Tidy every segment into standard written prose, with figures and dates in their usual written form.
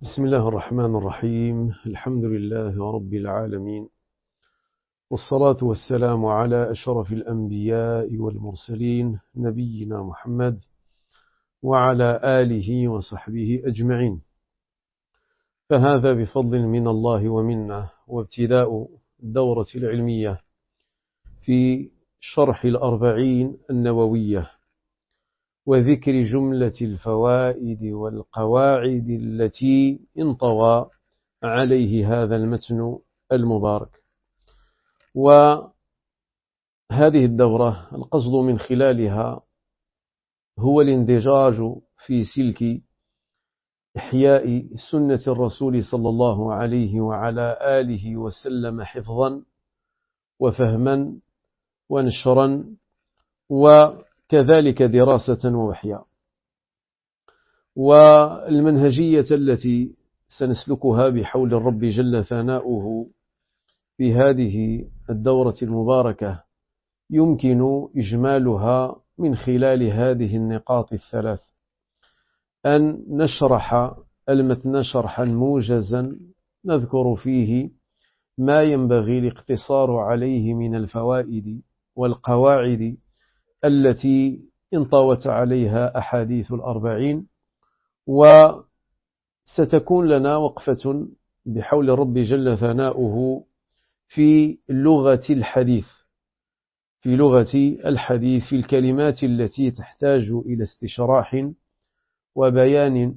بسم الله الرحمن الرحيم. الحمد لله رب العالمين، والصلاة والسلام على أشرف الأنبياء والمرسلين نبينا محمد وعلى آله وصحبه أجمعين. فهذا بفضل من الله ومنه، وابتداء الدورة العلمية في شرح الأربعين النووية وذكر جملة الفوائد والقواعد التي انطوى عليه هذا المتن المبارك. وهذه الدورة القصد من خلالها هو الاندجاج في سلك إحياء سنة الرسول صلى الله عليه وعلى آله وسلم حفظا وفهما ونشرا وكذلك دراسة ووحيا. والمنهجية التي سنسلكها بحول الرب جل ثناؤه في هذه الدورة المباركة يمكن إجمالها من خلال هذه النقاط الثلاث: أن نشرح المتن شرحا موجزا نذكر فيه ما ينبغي الاقتصار عليه من الفوائد والقواعد التي انطوت عليها أحاديث الأربعين، وستكون لنا وقفة بحول الرب جل ثناؤه في لغة الحديث، في الكلمات التي تحتاج إلى استشراح وبيان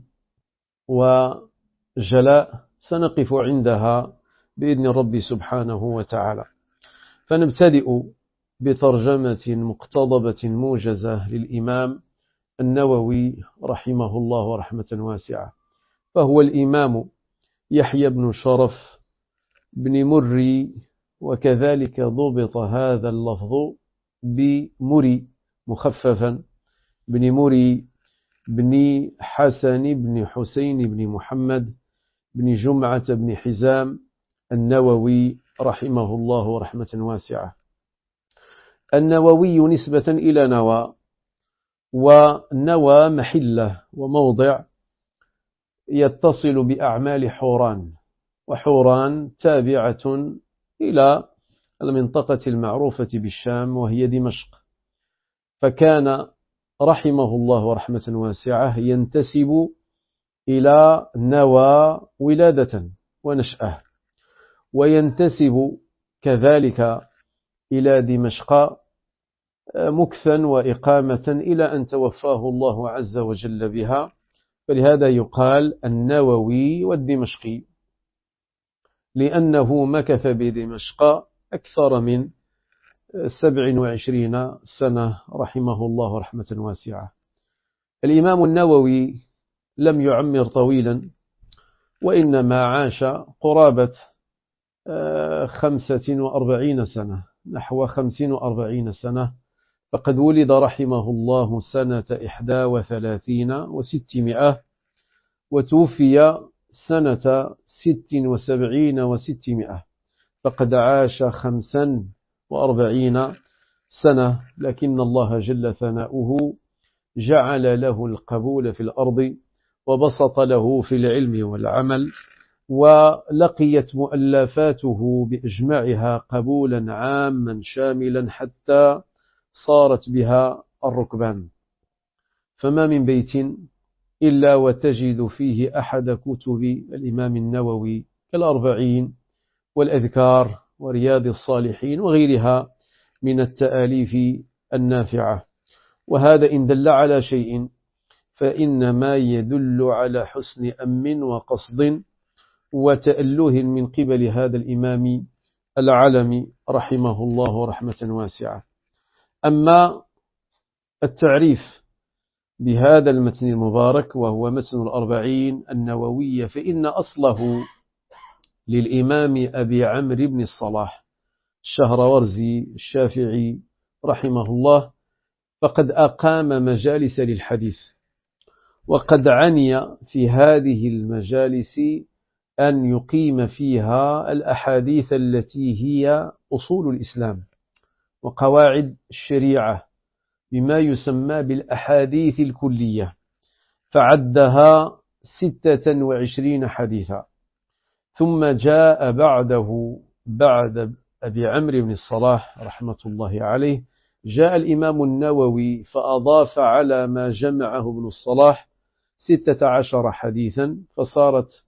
وجلاء سنقف عندها بإذن الرب سبحانه وتعالى. فنبتدئ بترجمة مقتضبة موجزة للإمام النووي رحمه الله رحمة واسعة. فهو الإمام يحيى بن شرف بن مري، وكذلك ضبط هذا اللفظ بمري مخففا، بن مري بن حسن بن حسين بن محمد بن جمعة بن حزام النووي رحمه الله رحمة واسعة. النووي نسبة إلى نوى، ونوى محلة وموضع يتصل بأعمال حوران، وحوران تابعة إلى المنطقة المعروفة بالشام وهي دمشق. فكان رحمه الله رحمة واسعة ينتسب إلى نوى ولادة ونشأة، وينتسب كذلك إلى دمشق مكثا وإقامة إلى أن توفاه الله عز وجل بها، فلهذا يقال النووي والدمشقي، لأنه مكث بدمشق أكثر من 27 سنة رحمه الله رحمة واسعة. الإمام النووي لم يعمر طويلا، وإنما عاش قرابة 45 سنة، نحو 45 سنة. فقد ولد رحمه الله سنة 31 و600، وتوفي سنة 76 و600، فقد عاش 45 سنة. لكن الله جل ثناؤه جعل له القبول في الأرض، وبسط له في العلم والعمل، ولقيت مؤلفاته بإجماعها قبولا عاما شاملا حتى صارت بها الركبان. فما من بيت إلا وتجد فيه أحد كتب الإمام النووي كالأربعين والأذكار ورياض الصالحين وغيرها من التآليف النافعة. وهذا إن دل على شيء فإنما يدل على حسن أم وقصد وتأله من قبل هذا الإمام العلم رحمه الله رحمة واسعة. أما التعريف بهذا المتن المبارك وهو متن الأربعين النووية، فإن أصله للإمام أبي عمرو بن الصلاح الشهرورزي الشافعي رحمه الله، فقد أقام مجالس للحديث، وقد عني في هذه المجالس أن يقيم فيها الأحاديث التي هي أصول الإسلام وقواعد الشريعة بما يسمى بالأحاديث الكلية، فعدها 26 حديثا. ثم جاء بعده بعد أبي عمرو بن الصلاح رحمة الله عليه جاء الإمام النووي فأضاف على ما جمعه ابن الصلاح 16 حديثا فصارت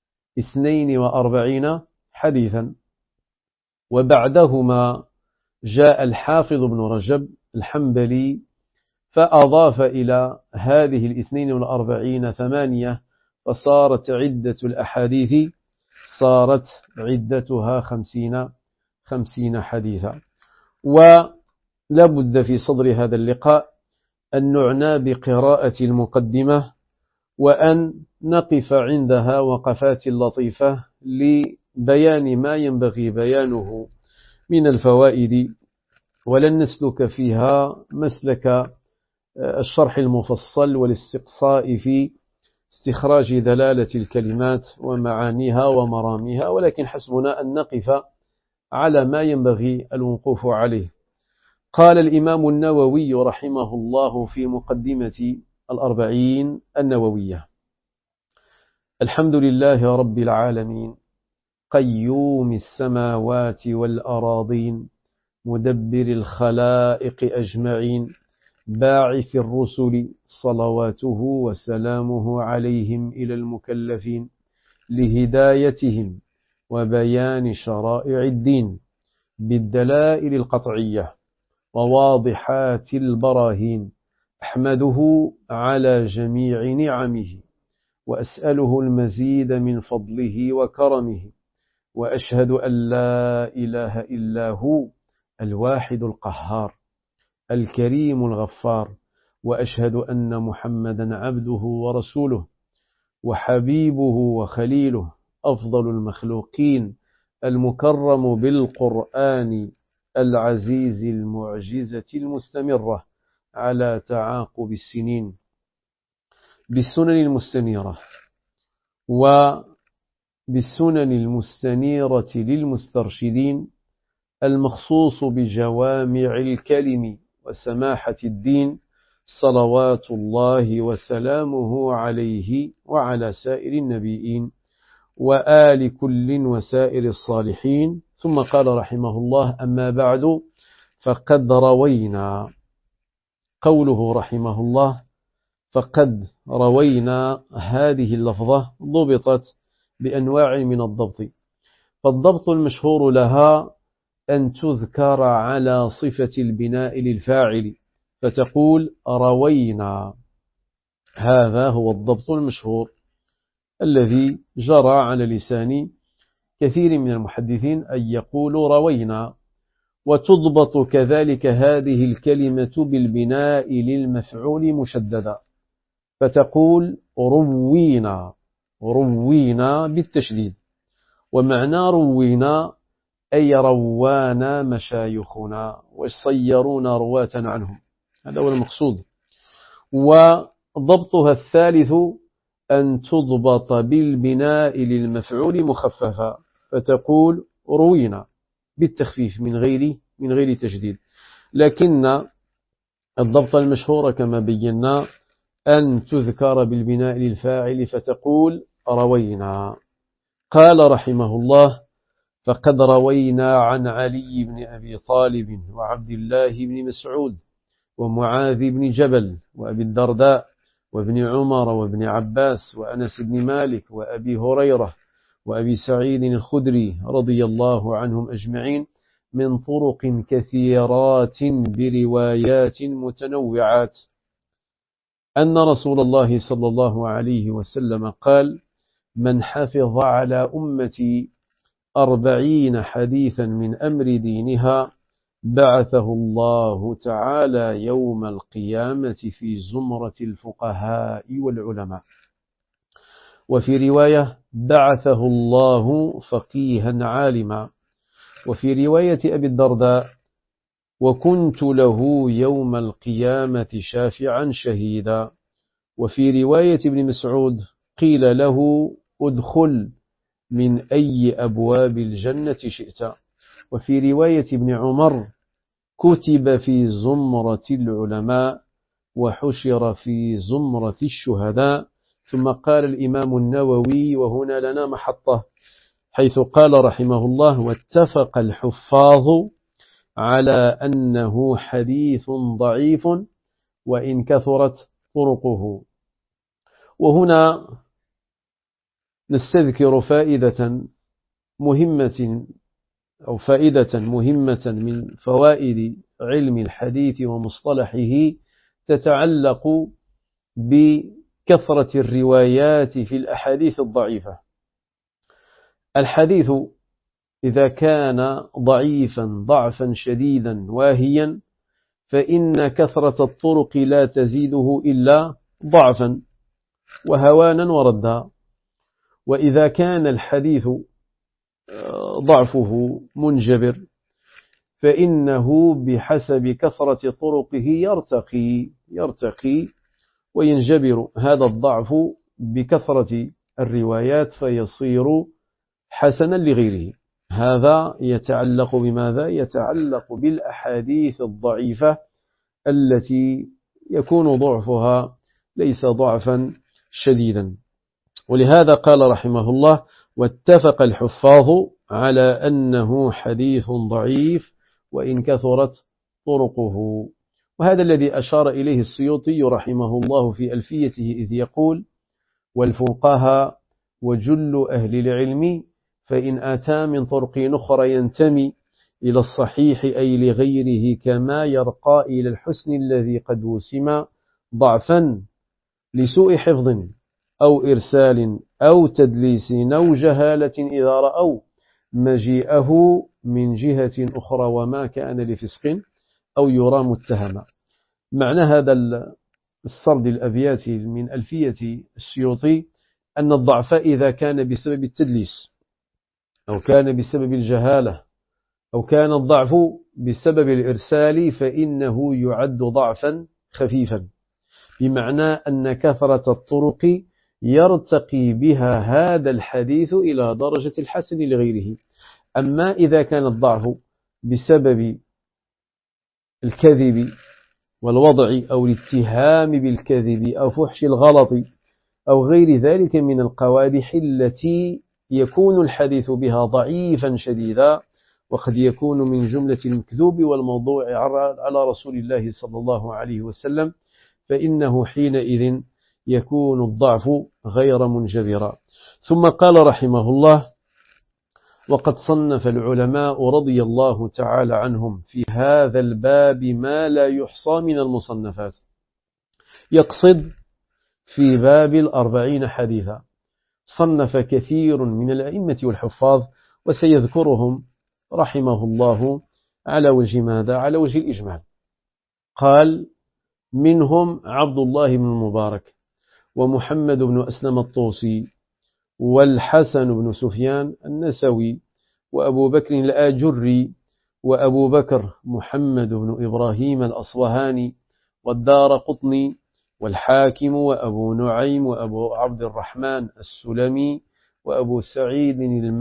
42 حديثا. وبعدهما جاء الحافظ بن رجب الحنبلي فأضاف إلى هذه 42 8 فصارت عدة الأحاديث صارت عدتها 50 حديثا. ولا بد في صدر هذا اللقاء أن نعنى بقراءة المقدمة وأن نقف عندها وقفات لطيفة لبيان ما ينبغي بيانه من الفوائد، ولن نسلك فيها مسلك الشرح المفصل والاستقصاء في استخراج دلالة الكلمات ومعانيها ومراميها، ولكن حسبنا أن نقف على ما ينبغي الوقوف عليه. قال الإمام النووي رحمه الله في مقدمة 40 النووية: الحمد لله رب العالمين قيوم السماوات والأراضين مدبر الخلائق أجمعين باعث الرسل صلواته وسلامه عليهم إلى المكلفين لهدايتهم وبيان شرائع الدين بالدلائل القطعية وواضحات البراهين. أحمده على جميع نعمه وأسأله المزيد من فضله وكرمه، وأشهد أن لا إله إلا هو الواحد القهار الكريم الغفار، وأشهد أن محمدا عبده ورسوله وحبيبه وخليله أفضل المخلوقين المكرم بالقرآن العزيز المعجزة المستمرة على تعاقب السنين بالسنن المستنيرة وبالسنن المستنيرة للمسترشدين المخصوص بجوامع الكلم وسماحة الدين صلوات الله وسلامه عليه وعلى سائر النبيين وآل كل وسائر الصالحين. ثم قال رحمه الله: أما بعد فقد روينا. قوله رحمه الله فقد روينا هذه اللفظة ضبطت بأنواع من الضبط، فالضبط المشهور لها أن تذكر على صفة البناء للفاعل فتقول روينا. هذا هو الضبط المشهور الذي جرى على لسان كثير من المحدثين أن يقولوا روينا. وتضبط كذلك هذه الكلمة بالبناء للمفعول مشددا فتقول روينا. روينا بالتشديد، ومعنى روينا أي روانا مشايخنا وصيرونا رواة عنهم، هذا هو المقصود. وضبطها الثالث أن تضبط بالبناء للمفعول مخففا فتقول روينا بالتخفيف من غير تشديد. لكن الضبط المشهور كما بينا أن تذكر بالبناء للفاعل فتقول روينا. قال رحمه الله: فقد روينا عن علي بن أبي طالب وعبد الله بن مسعود ومعاذ بن جبل وأبي الدرداء وابن عمر وابن عباس وأنس بن مالك وأبي هريرة وأبي سعيد الخدري رضي الله عنهم أجمعين من طرق كثيرات بروايات متنوعات أن رسول الله صلى الله عليه وسلم قال: من حفظ على أمتي 40 حديثا من أمر دينها بعثه الله تعالى يوم القيامة في زمرة الفقهاء والعلماء. وفي رواية: بعثه الله فقيها عالما. وفي رواية أبي الدرداء: وكنت له يوم القيامة شافعا شهيدا. وفي رواية ابن مسعود: قيل له ادخل من أي أبواب الجنة شئت. وفي رواية ابن عمر: كتب في زمرة العلماء وحشر في زمرة الشهداء ثم قال الإمام النووي، وهنا لنا محطة، حيث قال رحمه الله: واتفق الحفاظ على أنه حديث ضعيف وإن كثرت طرقه. وهنا نستذكر فائدة مهمة من فوائد علم الحديث ومصطلحه، تتعلق بكثرة الروايات في الأحاديث الضعيفة. الحديث إذا كان ضعيفا ضعفا شديدا واهيا، فإن كثرة الطرق لا تزيده إلا ضعفا وهوانا وردا. وإذا كان الحديث ضعفه منجبر، فإنه بحسب كثرة طرقه يرتقي وينجبر هذا الضعف بكثرة الروايات فيصير حسنا لغيره. هذا يتعلق بماذا؟ يتعلق بالأحاديث الضعيفة التي يكون ضعفها ليس ضعفا شديدا. ولهذا قال رحمه الله: واتفق الحفاظ على أنه حديث ضعيف وإن كثرت طرقه. وهذا الذي أشار إليه السيوطي رحمه الله في ألفيته، إذ يقول: والفقهاء وجل أهل العلم فإن أتى من طرق أخرى ينتمي إلى الصحيح أي لغيره، كما يرقى إلى الحسن الذي قد وسم ضعفا لسوء حفظ أو إرسال أو تدليس أو جهالة، إذا رأوا مجيئه من جهة أخرى وما كان لفسق أو يرى متهما. معنى هذا السرد الأبيات من ألفية السيوطي أن الضعف إذا كان بسبب التدليس أو كان بسبب الجهالة أو كان الضعف بسبب الإرسال، فإنه يعد ضعفا خفيفا، بمعنى أن كثرة الطرق يرتقي بها هذا الحديث إلى درجة الحسن لغيره. أما إذا كان الضعف بسبب الكذب والوضع أو الاتهام بالكذب أو فحش الغلط أو غير ذلك من القوادح التي يكون الحديث بها ضعيفا شديدا، وقد يكون من جملة المكذوب والموضوع على رسول الله صلى الله عليه وسلم، فإنه حينئذ يكون الضعف غير منجبرا. ثم قال رحمه الله: وقد صنف العلماء رضي الله تعالى عنهم في هذا الباب ما لا يحصى من المصنفات. يقصد في باب 40 حديثا صنف كثير من الأئمة والحفاظ، وسيذكرهم رحمه الله على وجه ماذا؟ على وجه الإجمال. قال: منهم عبد الله بن المبارك، ومحمد بن أسلم الطوسي، والحسن بن سفيان النسوي، وأبو بكر الآجري، وأبو بكر محمد بن إبراهيم الأصوهاني، والدار قطني، والحاكم، وأبو نعيم، وأبو عبد الرحمن السلمي، وأبو سعيد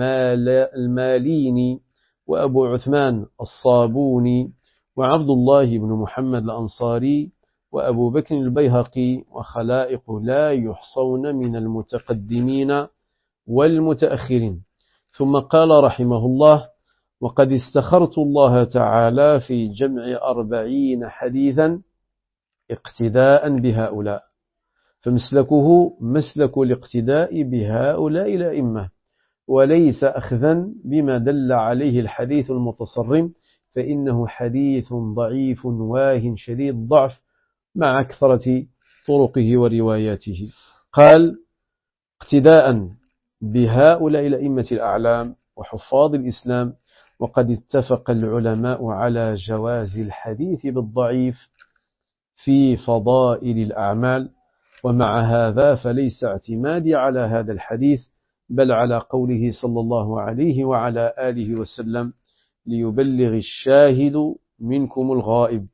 الماليني، وأبو عثمان الصابوني، وعبد الله بن محمد الأنصاري، وأبو بكر البيهقي، وخلائق لا يحصون من المتقدمين والمتأخرين. ثم قال رحمه الله: وقد استخرت الله تعالى في جمع 40 حديثا اقتداء بهؤلاء، فمسلكه مسلك الاقتداء بهؤلاء الأئمة، وليس أخذا بما دل عليه الحديث المتصرم، فإنه حديث ضعيف واه شديد الضعف مع كثرة طرقه ورواياته. قال: اقتداء بهؤلاء الأئمة الأعلام وحفاظ الإسلام. وقد اتفق العلماء على جواز الحديث بالضعيف في فضائل الأعمال، ومع هذا فليس اعتمادي على هذا الحديث، بل على قوله صلى الله عليه وعلى آله وسلم: ليبلغ الشاهد منكم الغائب.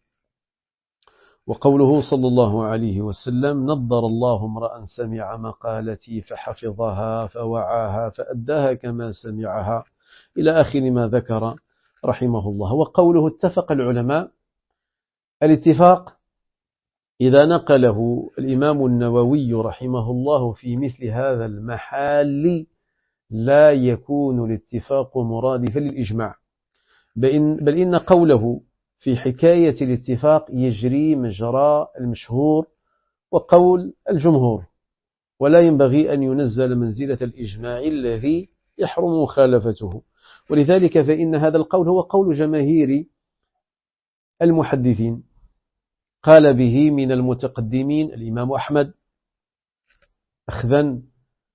وقوله صلى الله عليه وسلم: نضر الله امرأ سمع مقالتي فحفظها فوعاها فأداها كما سمعها، إلى آخر ما ذكر رحمه الله. وقوله اتفق العلماء، الاتفاق إذا نقله الإمام النووي رحمه الله في مثل هذا المحال لا يكون الاتفاق مرادفا للإجماع، بل إن قوله في حكاية الاتفاق يجري مجرى المشهور وقول الجمهور، ولا ينبغي أن ينزل منزلة الإجماع الذي يحرم مخالفته. ولذلك فإن هذا القول هو قول جماهير المحدثين، قال به من المتقدمين الإمام أحمد أخذا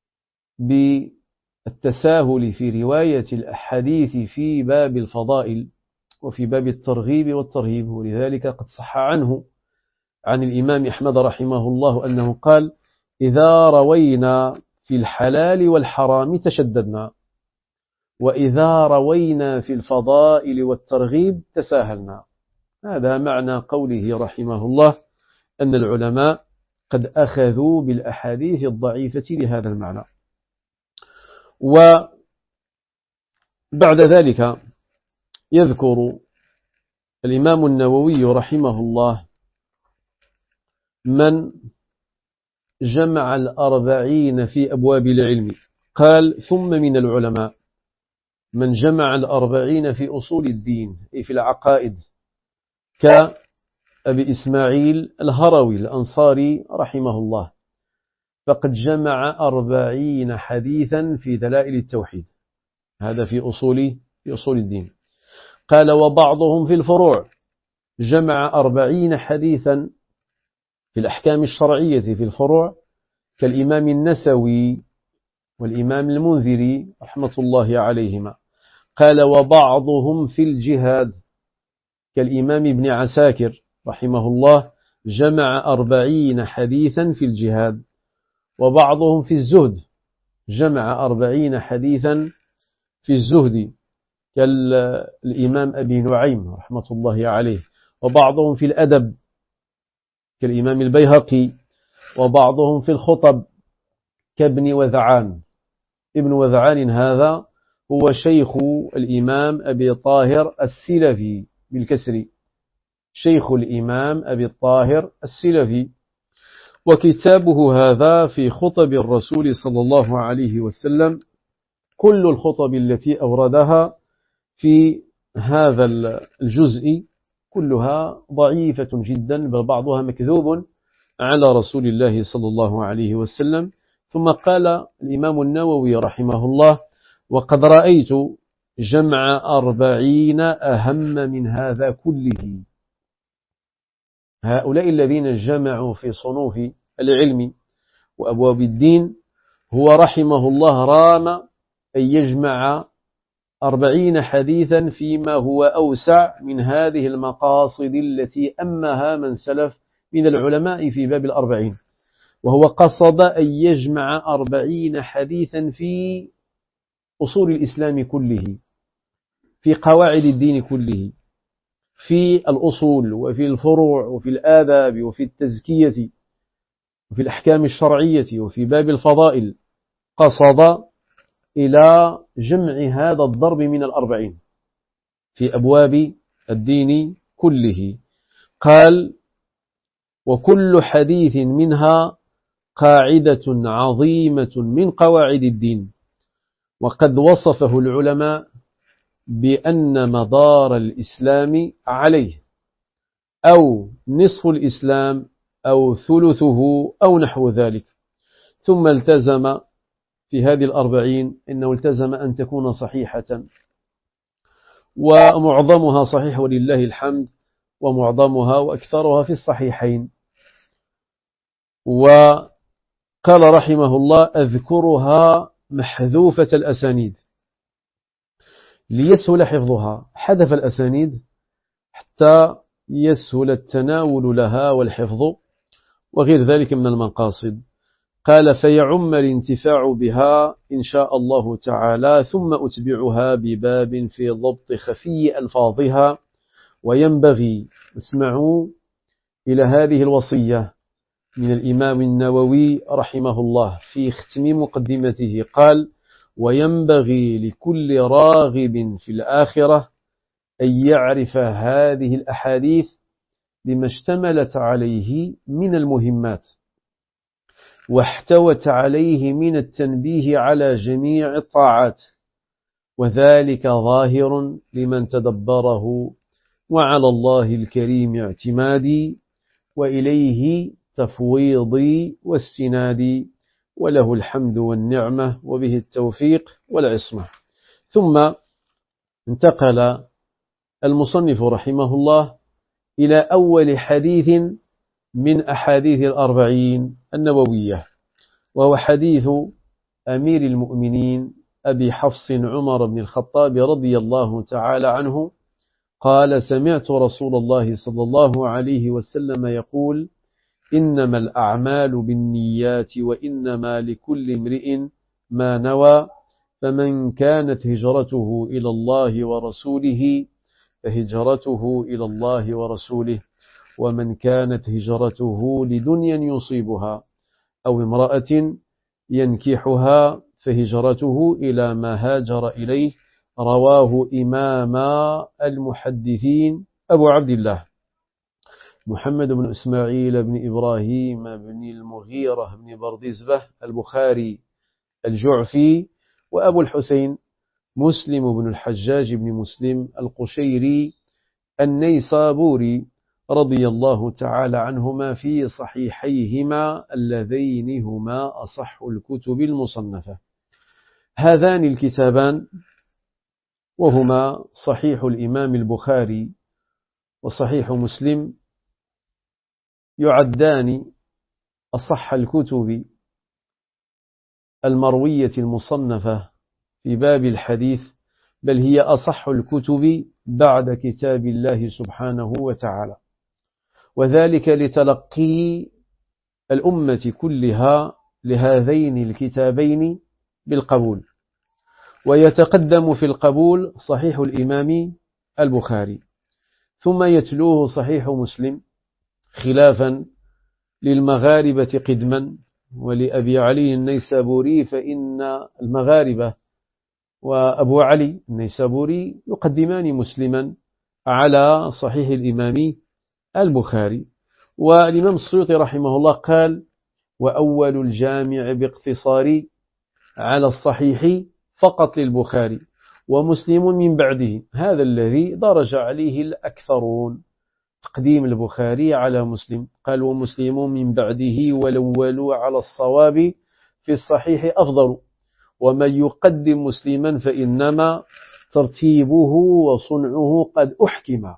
بالتساهل في رواية الأحاديث في باب الفضائل وفي باب الترغيب والترهيب. ولذلك قد صح عنه عن الإمام أحمد رحمه الله أنه قال: إذا روينا في الحلال والحرام تشددنا، وإذا روينا في الفضائل والترغيب تساهلنا. هذا معنى قوله رحمه الله أن العلماء قد أخذوا بالأحاديث الضعيفة لهذا المعنى. وبعد ذلك يذكر الإمام النووي رحمه الله من جمع 40 في أبواب العلم. قال: ثم من العلماء من جمع 40 في أصول الدين أي في العقائد، كأبي إسماعيل الهروي الأنصاري رحمه الله، فقد جمع 40 حديثا في دلائل التوحيد، هذا في أصول الدين. قال: وبعضهم في الفروع جمع 40 حديثا في الأحكام الشرعية في الفروع، كالإمام النسوي والإمام المنذري رحمة الله عليهما. قال: وبعضهم في الجهاد كالإمام ابن عساكر رحمه الله جمع 40 حديثا في الجهاد. وبعضهم في الزهد جمع 40 حديثا في الزهد كالإمام أبي نعيم رحمة الله عليه. وبعضهم في الأدب كالإمام البيهقي. وبعضهم في الخطب كابن وذعان. ابن وذعان هذا هو شيخ الإمام أبي طاهر السلفي بالكسر، شيخ الإمام أبي الطاهر السلفي. وكتابه هذا في خطب الرسول صلى الله عليه وسلم، كل الخطب التي أوردها في هذا الجزء كلها ضعيفة جدا، بل بعضها مكذوب على رسول الله صلى الله عليه وسلم. ثم قال الإمام النووي رحمه الله: وقد رأيت جمع 40 أهم من هذا كله. هؤلاء الذين جمعوا في صنوف العلم وأبواب الدين، هو رحمه الله رام أن يجمع 40 حديثا فيما هو أوسع من هذه المقاصد التي أمها من سلف من العلماء في باب 40. وهو قصد أن يجمع 40 حديثا في أصول الإسلام كله، في قواعد الدين كله، في الأصول وفي الفروع وفي الآداب وفي التزكية وفي الأحكام الشرعية وفي باب الفضائل. قصد إلى جمع هذا الضرب من 40 في أبواب الدين كله. قال: وكل حديث منها قاعدة عظيمة من قواعد الدين، وقد وصفه العلماء بأن مدار الإسلام عليه، أو نصف الإسلام أو ثلثه أو نحو ذلك. ثم التزم في هذه 40 إنه التزم أن تكون صحيحة، ومعظمها صحيح ولله الحمد، ومعظمها وأكثرها في الصحيحين. وقال رحمه الله: أذكرها محذوفة الأسانيد ليسهل حفظها. حذف الأسانيد حتى يسهل التناول لها والحفظ وغير ذلك من المقاصد. قال: فيعم الانتفاع بها إن شاء الله تعالى، ثم أتبعها بباب في ضبط خفي ألفاظها. وينبغي اسمعوا إلى هذه الوصية من الإمام النووي رحمه الله في ختم مقدمته. قال: وينبغي لكل راغب في الآخرة أن يعرف هذه الأحاديث لما اشتملت عليه من المهمات واحتوت عليه من التنبيه على جميع الطاعات، وذلك ظاهر لمن تدبره، وعلى الله الكريم اعتمادي، وإليه تفويضي واستنادي، وله الحمد والنعمة وبه التوفيق والعصمة. ثم انتقل المصنف رحمه الله إلى أول حديث من أحاديث الأربعين النووية، وهو حديث أمير المؤمنين أبي حفص عمر بن الخطاب رضي الله تعالى عنه قال: سمعت رسول الله صلى الله عليه وسلم يقول: إنما الأعمال بالنيات وإنما لكل امرئ ما نوى، فمن كانت هجرته إلى الله ورسوله فهجرته إلى الله ورسوله، ومن كانت هجرته لدنيا يصيبها أو امرأة ينكحها فهجرته إلى ما هاجر إليه. رواه إمام المحدثين أبو عبد الله محمد بن إسماعيل بن إبراهيم بن المغيرة بن بردزبة البخاري الجعفي، وأبو الحسين مسلم بن الحجاج بن مسلم القشيري النيسابوري رضي الله تعالى عنهما في صحيحيهما اللذين هما أصح الكتب المصنفة. هذان الكتابان وهما صحيح الإمام البخاري وصحيح مسلم يعدان أصح الكتب المروية المصنفة في باب الحديث، بل هي أصح الكتب بعد كتاب الله سبحانه وتعالى، وذلك لتلقي الأمة كلها لهذين الكتابين بالقبول. ويتقدم في القبول صحيح الإمام البخاري، ثم يتلوه صحيح مسلم، خلافا للمغاربة قدما ولأبي علي النيسابوري، فإن المغاربة وأبو علي النيسابوري يقدمان مسلما على صحيح الإمام البخاري. والإمام السيوطي رحمه الله قال: وأول الجامع باقتصار على الصحيح فقط للبخاري، ومسلم من بعده. هذا الذي درج عليه الأكثرون، تقديم البخاري على مسلم. قال: ومسلم من بعده، والأول على الصواب في الصحيح أفضل، ومن يقدم مسلما فإنما ترتيبه وصنعه قد أحكم،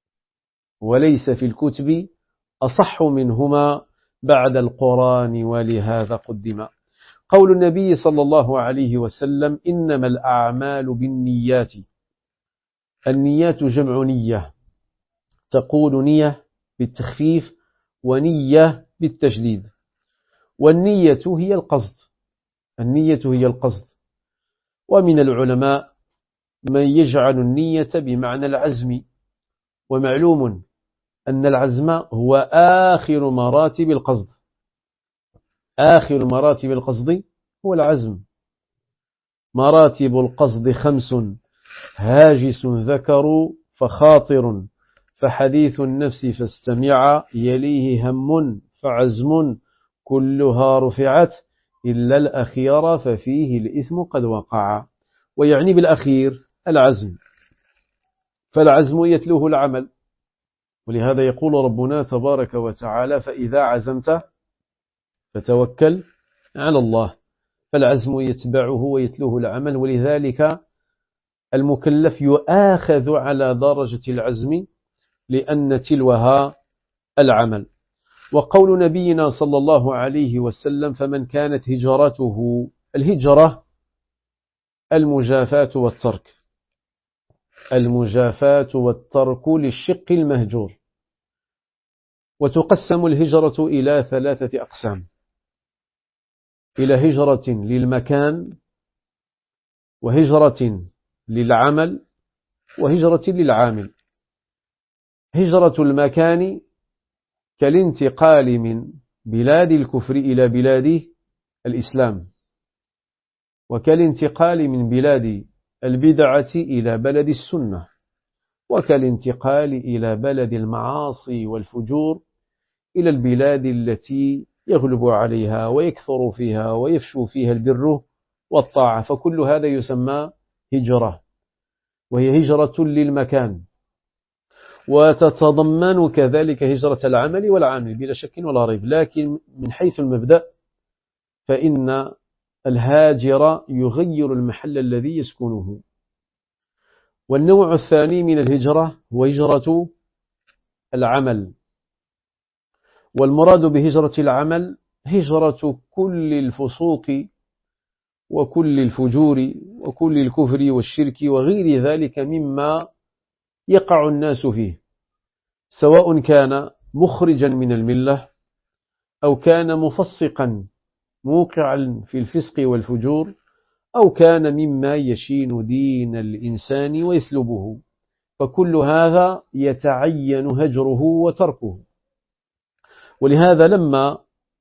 وليس في الكتب أصح منهما بعد القرآن، ولهذا قدم. قول النبي صلى الله عليه وسلم: إنما الأعمال بالنيات. النيات جمع نية، تقول نية بالتخفيف ونية بالتشديد، والنية هي القصد. النية هي القصد. ومن العلماء من يجعل النية بمعنى العزم، ومعلوم أن العزم هو آخر مراتب القصد. آخر مراتب القصد هو العزم. مراتب القصد 5: هاجس ذكر فخاطر، فحديث النفس فاستمع، يليه هم فعزم، كلها رفعت إلا الأخير ففيه الإثم قد وقع. ويعني بالأخير العزم، فالعزم يتلوه العمل، ولهذا يقول ربنا تبارك وتعالى: فإذا عزمت فتوكل على الله. فالعزم يتبعه ويتلوه العمل، ولذلك المكلف يؤاخذ على درجة العزم لأن تلوها العمل. وقول نبينا صلى الله عليه وسلم: فمن كانت هجرته، الهجرة المجافاة والترك، المجافاة والترك للشق المهجور. وتقسم الهجرة إلى 3 أقسام: إلى هجرة للمكان، وهجرة للعمل، وهجرة للعامل. هجرة المكان كالانتقال من بلاد الكفر إلى بلاد الإسلام، وكالانتقال من بلاد البدعة إلى بلد السنة. وكالانتقال إلى بلد المعاصي والفجور إلى البلاد التي يغلب عليها ويكثر فيها ويفشو فيها البر والطاعة، فكل هذا يسمى هجرة، وهي هجرة للمكان، وتتضمن كذلك هجرة العمل والعامل بلا شك ولا ريب. لكن من حيث المبدأ فإن الهاجر يغير المحل الذي يسكنه. والنوع الثاني من الهجرة هو هجرة العمل، والمراد بهجرة العمل هجرة كل الفسوق وكل الفجور وكل الكفر والشرك وغير ذلك مما يقع الناس فيه، سواء كان مخرجا من الملة أو كان مفسقا موقعا في الفسق والفجور أو كان مما يشين دين الإنسان ويسلبه، فكل هذا يتعين هجره وتركه. ولهذا لما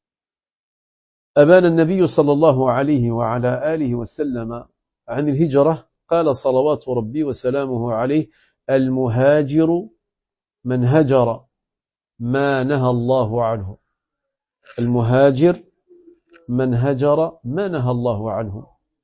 أبان النبي صلى الله عليه وعلى آله وسلم عن الهجرة قال صلوات ربي وسلامه عليه: المهاجر من هجر ما نهى الله عنه. المهاجر من هجر ما نهى الله عنه.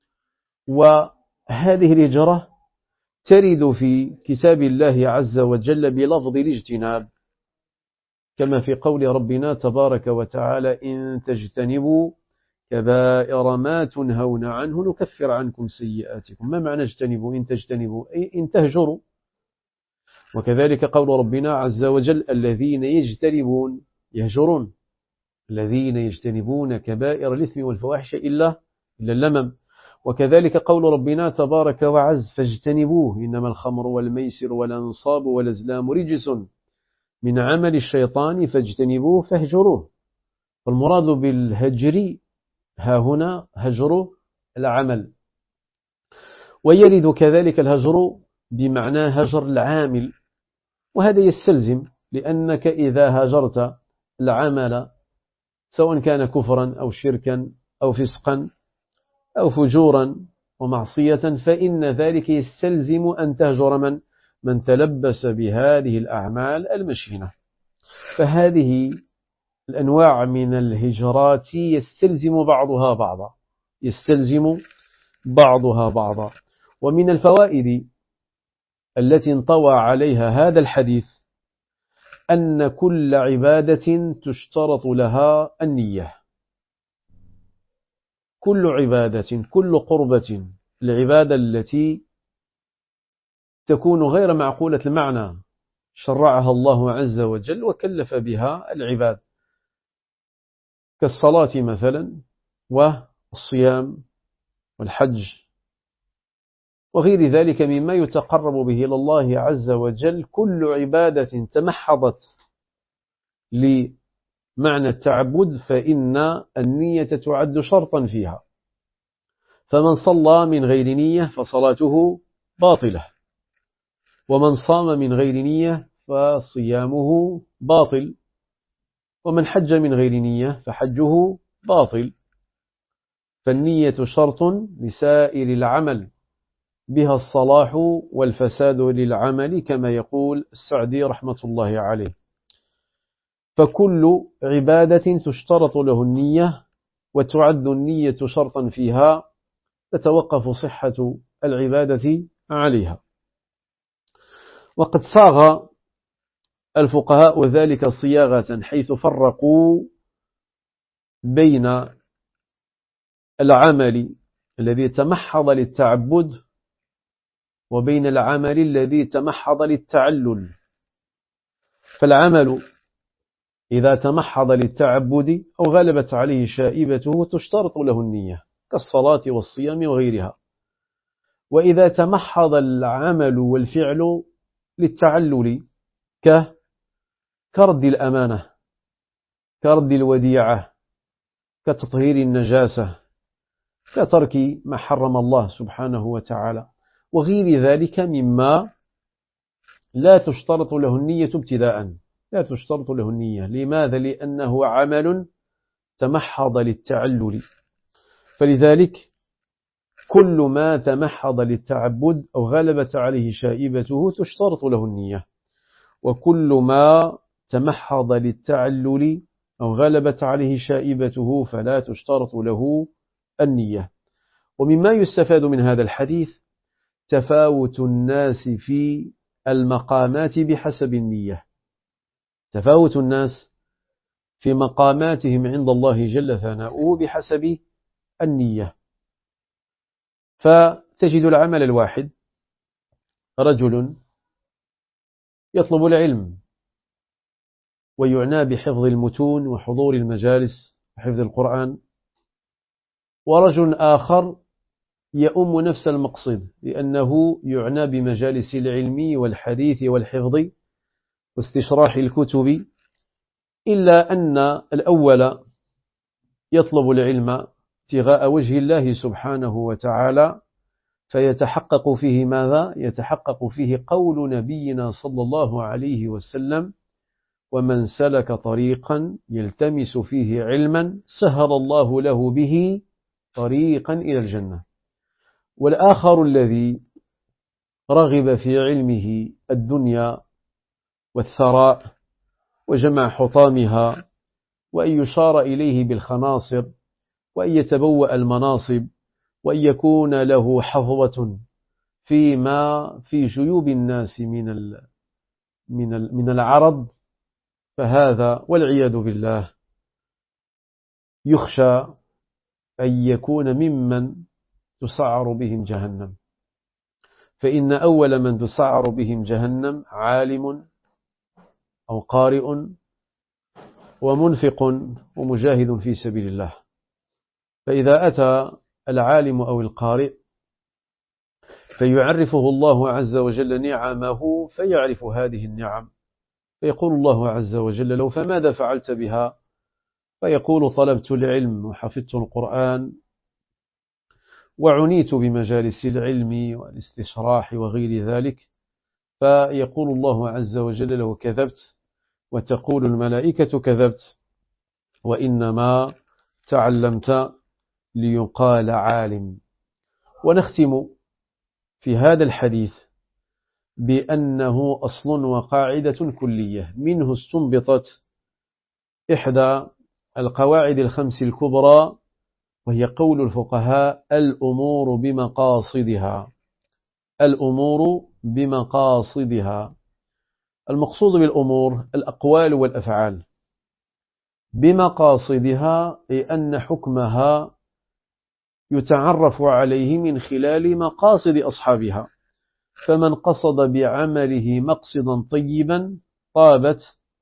وهذه الهجرة ترد في كتاب الله عز وجل بلفظ الاجتناب، كما في قول ربنا تبارك وتعالى: إن تجتنبوا كبائر ما تنهون عنه نكفر عنكم سيئاتكم. ما معنى اجتنبوا؟ إن تجتنبوا أي إن تهجروا. وكذلك قول ربنا عز وجل: الذين يجتنبون يهجرون، الذين يجتنبون كبائر الإثم والفواحش إلا اللمم. وكذلك قول ربنا تبارك وعز: فاجتنبوه إنما الخمر والميسر والأنصاب والأزلام رجس من عمل الشيطان فاجتنبوه فاهجروه. والمراد بالهجر ها هنا هجر العمل. ويرد كذلك الهجر بمعنى هجر العامل، وهذا يستلزم، لأنك إذا هجرت العمل سواء كان كفرا أو شركا أو فسقا أو فجورا ومعصية فإن ذلك يستلزم أن تهجر من تلبس بهذه الأعمال المشينة. فهذه الأنواع من الهجرات يستلزم بعضها بعضا. ومن الفوائد التي انطوى عليها هذا الحديث أن كل عبادة تشترط لها النية. كل عبادة، كل قربة، العبادة التي تكون غير معقولة المعنى شرعها الله عز وجل وكلف بها العباد، كالصلاة مثلا والصيام والحج وغير ذلك مما يتقرب به إلى الله عز وجل. كل عبادة تمحضت لمعنى التعبد فإن النية تعد شرطا فيها. فمن صلى من غير نية فصلاته باطلة، ومن صام من غير نية فصيامه باطل، ومن حج من غير نية فحجه باطل. فالنية شرط لسائر العمل، بها الصلاح والفساد للعمل، كما يقول السعدي رحمة الله عليه. فكل عبادة تشترط له النية وتعد النية شرطا فيها تتوقف صحة العبادة عليها. وقد صاغ الفقهاء ذلك صياغة حيث فرقوا بين العمل الذي تمحض للتعبد وبين العمل الذي تمحض للتعلل. فالعمل إذا تمحض للتعبد أو غلبت عليه شائبته تشترط له النية كالصلاة والصيام وغيرها. وإذا تمحض العمل والفعل للتعلل كرد الأمانة، كرد الوديعة، كتطهير النجاسة، كترك ما حرم الله سبحانه وتعالى وغير ذلك مما لا تشترط له النية ابتداء. لا تشترط له النية. لماذا؟ لأنه عمل تمحض للتعلل. فلذلك كل ما تمحض للتعبد أو غلبت عليه شائبته تشترط له النية، وكل ما تمحض للتعلل أو غلبت عليه شائبته فلا تشترط له النية. ومما يستفاد من هذا الحديث تفاوت الناس في المقامات بحسب النية، تفاوت الناس في مقاماتهم عند الله جل ثناؤه بحسب النية. فتجد العمل الواحد، رجل يطلب العلم ويعنى بحفظ المتون وحضور المجالس وحفظ القرآن، ورجل آخر يؤم نفس المقصد لأنه يعنى بمجالس العلم والحديث والحفظ واستشراح الكتب، إلا أن الأول يطلب العلم ابتغاء وجه الله سبحانه وتعالى، فيتحقق فيه ماذا؟ يتحقق فيه قول نبينا صلى الله عليه وسلم: ومن سلك طريقا يلتمس فيه علما سهل الله له به طريقا إلى الجنة. والآخر الذي رغب في علمه الدنيا والثراء وجمع حطامها، وأن يشار إليه بالخناصر، وأن يتبوأ المناصب، وأن يكون له حظوة فيما في جيوب الناس من العرض، فهذا والعياذ بالله يخشى أن يكون ممن تسعر بهم جهنم. فإن أول من تسعر بهم جهنم عالم أو قارئ ومنفق ومجاهد في سبيل الله. فإذا أتى العالم أو القارئ فيعرفه الله عز وجل نعمه فيعرف هذه النعم، فيقول الله عز وجل له: فماذا فعلت بها؟ فيقول: طلبت العلم وحفظت القرآن وعنيت بمجالس العلم والاستشراح وغير ذلك. فيقول الله عز وجل له: كذبت، وتقول الملائكة: كذبت، وإنما تعلمت ليقال عالم. ونختم في هذا الحديث بأنه أصل وقاعدة كلية منه استنبطت إحدى القواعد الخمس الكبرى، وهي قول الفقهاء: الأمور بمقاصدها. الأمور بمقاصدها، المقصود بالأمور الأقوال والأفعال، بمقاصدها أي أن حكمها يتعرف عليه من خلال مقاصد أصحابها. فمن قصد بعمله مقصدا طيبا طابت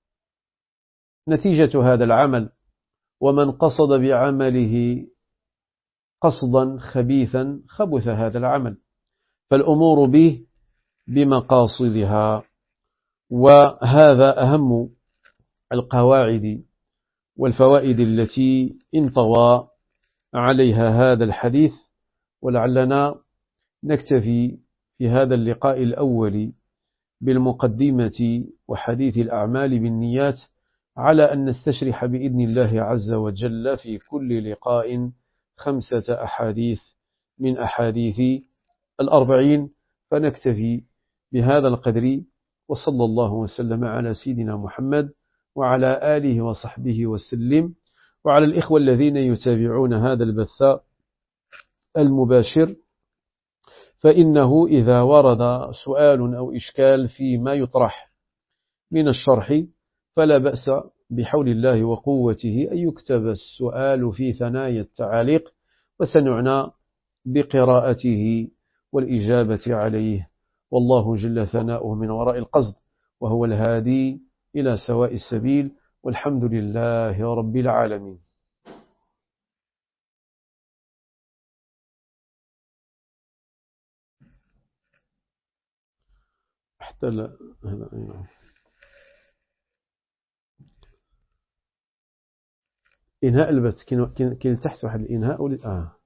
نتيجة هذا العمل، ومن قصد بعمله قصدا خبيثا خبث هذا العمل. فالأمور به بمقاصدها، وهذا أهم القواعد والفوائد التي انطوى عليها هذا الحديث. ولعلنا نكتفي في هذا اللقاء الأول بالمقدمة وحديث الأعمال بالنيات، على أن نستشرح بإذن الله عز وجل في كل لقاء 5 أحاديث من أحاديث 40. فنكتفي بهذا القدر، وصلى الله وسلم على سيدنا محمد وعلى آله وصحبه وسلم. وعلى الإخوة الذين يتابعون هذا البث المباشر، فإنه إذا ورد سؤال أو إشكال فيما يطرح من الشرح فلا بأس بحول الله وقوته أن يكتب السؤال في ثنايا التعاليق، وسنعنى بقراءته والإجابة عليه. والله جل ثناؤه من وراء القصد، وهو الهادي إلى سواء السبيل، والحمد لله رب العالمين. حتى إنهاء البث كاين تحت واحد الإنهاء